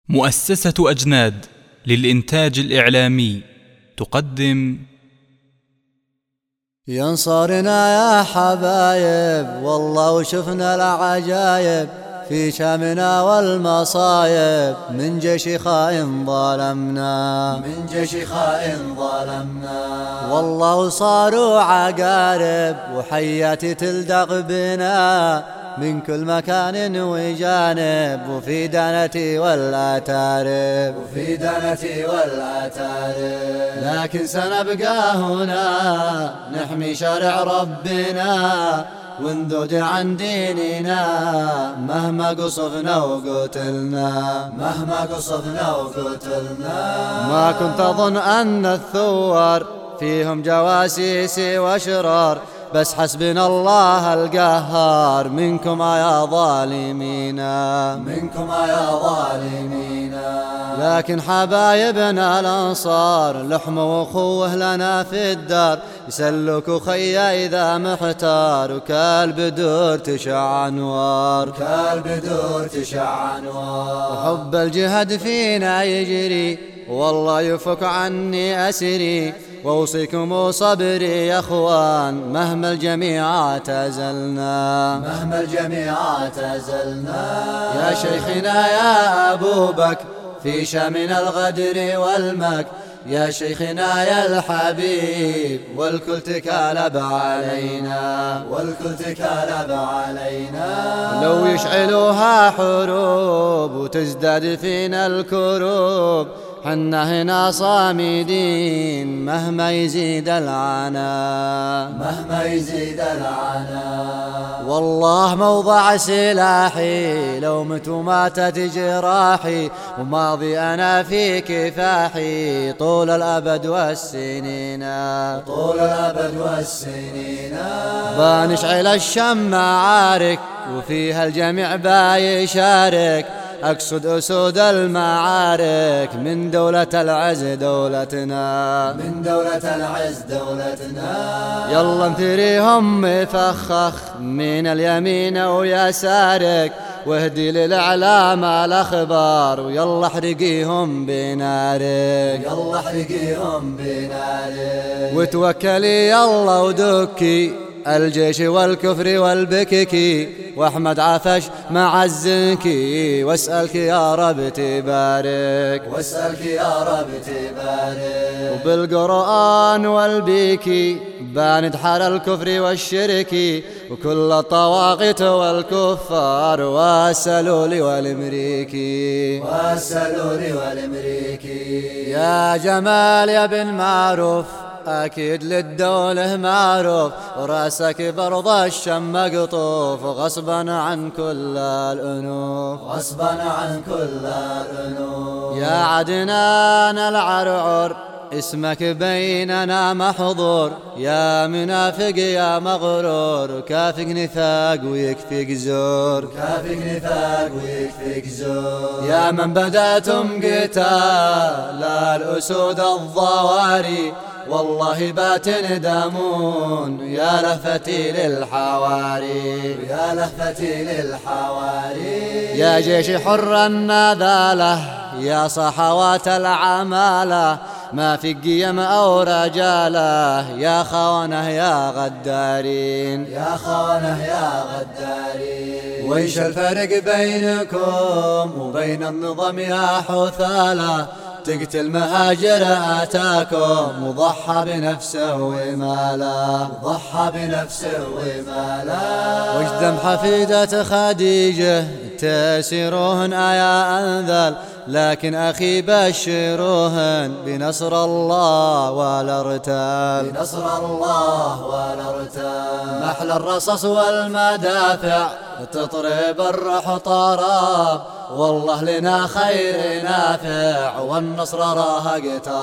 مؤسسة أجناد للإنتاج الإعلامي تقدم ينصرنا يا حبايب والله وشفنا العجايب في شامنا والمصايب من جيش خائن ظلمنا والله صاروا عقارب وحياتي تلدغ بنا من كل مكان وجانب وفي دانتي والأتارب لكن سنبقى هنا نحمي شرع ربنا ونذود عن ديننا مهما قصفنا وقتلنا ما كنت أظن أن الثوار فيهم جواسيس وأشرار بس حسبنا الله القهار منكم يا ظالمين لكن حبايبنا الأنصار لحم وأخوه لنا في الدار يسلك خيا إذا محتار وكالبدور تشع أنوار وحب الجهاد فينا يجري والله يفك عني أسري وأوصيكم صبري يا أخوان مهما الجميع اعتزلنا يا شيخنا يا أبو بكر في شامنا الغدر والمكر يا شيخنا يا الحبيب والكل تكالب علينا لو يشعلوها حروب وتزداد فينا الكروب حنا هنا صامدين مهما يزيد العناء والله موضع سلاحي لو مت وماتت جراحي وماضي أنا في كفاحي طول الأبد والسنين بنشعل الشم معارك وفيها الجميع بايشارك أقصد أسود المعارك من دولة العز دولتنا يلا انثريهم مفخخ من اليمين ويسارك واهدي للإعلام الأخبار ويلا احرقيهم بنارك وتوكلي يلا ودكي الجيش والكفر والبككي واحمد عفش مع الزنكي واسألك يا رب تبارك وبالقرآن والبيكي باندحر الكفر والشركي وكل الطواغيت والكفار والسلول والامريكي يا جمال يا بن معروف أكيد للدولة معروف ورأسك برض الشم مقطوف غصبا عن كل الأنوف يا عدنان العرعر اسمك بيننا محظور يا منافق يا مغرور كافك نفاق ويكفيك زور يا من بدأتم قتال الأسود الضواري والله باتن دامون يا لهفتي للحواري يا جيش حر النذالة يا صحوات العمالة ما في قيم أو رجالة يا خوانه يا غدارين ويش الفرق بينكم وبين النظام يا حثالة تقتل مهاجر آتاكم وضحى بنفسه وماله وجدم حفيدة خديجة تسيروهن يا أنذل لكن أخي بشروهن بنصر الله ولا ارتال محل الرصاص والمدافع تطرب الروح طراب والله لنا خير نافع والنصر راه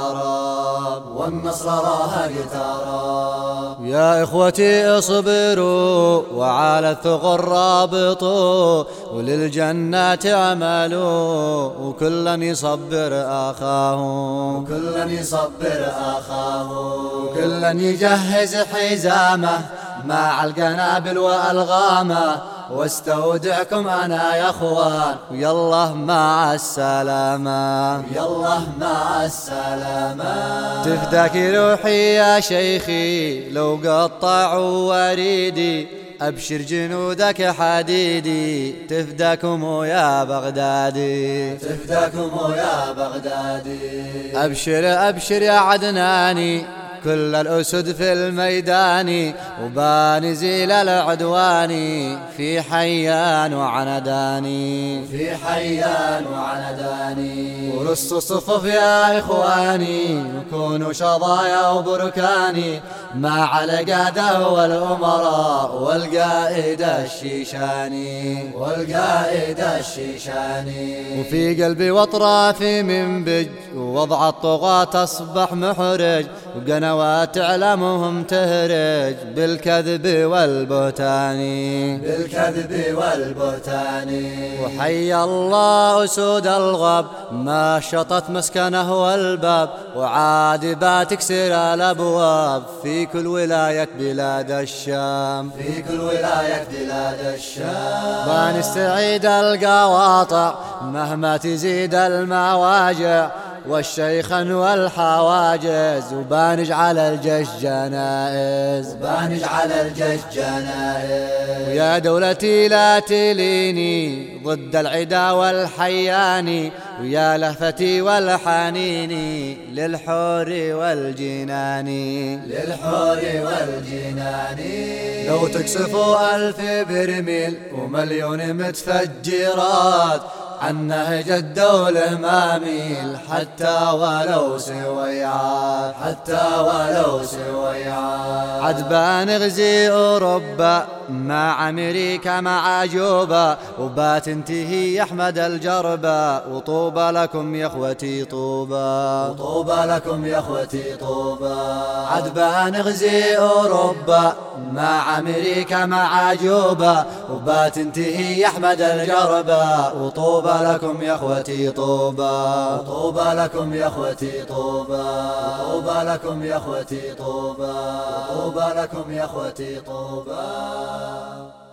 اقترب يا إخوتي اصبروا وعلى الثغر رابطوا وللجنات اعملوا وكلا يصبر أخاه وكلا يجهز حزامه مع القنابل والغامة، واستودعكم أنا يا أخوان، ويالله مع السلامة، ويالله مع السلامة. تفداك روحي يا شيخي لو قطعوا وريدي، أبشر جنودك حديدي، تفداكم يا بغدادي، تفداكم يا بغدادي. أبشر أبشر يا عدناني، كل الأسد في الميدان، وبانزيل العدواني في حيان وعنداني، في حيان وعنداني. ورصوا الصفوف يا إخواني، وكونوا شظايا وبركاني، مع القادة والأمراء والقائد الشيشاني، والقائد الشيشاني. وفي قلبي واطرافي منبج، ووضع الطغاة أصبح محرج، وقنوات إعلامهم تهرج بالكذب والبهتان، بالكذب والبهتان. وحي الله أسود الغاب، ما شطت مسكنه والباب، وعاد تكسر الأبواب في كل ولاية بلاد الشام، في كل ولاية بلاد الشام. بنستعيد القواطع مهما تزيد المواجع، والشيخا والحواجز، وبنجعل الجيش جنائز، وبنجعل الجيش جنائز. ويا دولتي لا تليني ضد العدا والحياني، ويا لهفتي والحنيني للحور والجنان، للحور والجنان. لو تقصفوا 1000 برميل ومليون متفجرات، عن نهج الدولة ما ميل حتى ولو سويعات، حتى ولو سويعات. عد بنغزي أوروبا مع أمريكا مع جوبا، وبتنتهي يا أحمد الجربة، وطوبى لكم يا أخوتي طوبى، وطوبى لكم يا أخوتي طوبى. عد بنغزي أوروبا مع أمريكا مع جوبا، وبتنتهي يا أحمد الجربة، وطوبى لكم يا أخوتي طوبى، وطوبى لكم يا أخوتي طوبى، وطوبى لكم يا أخوتي طوبى، وطوبى لكم يا أخوتي طوبى.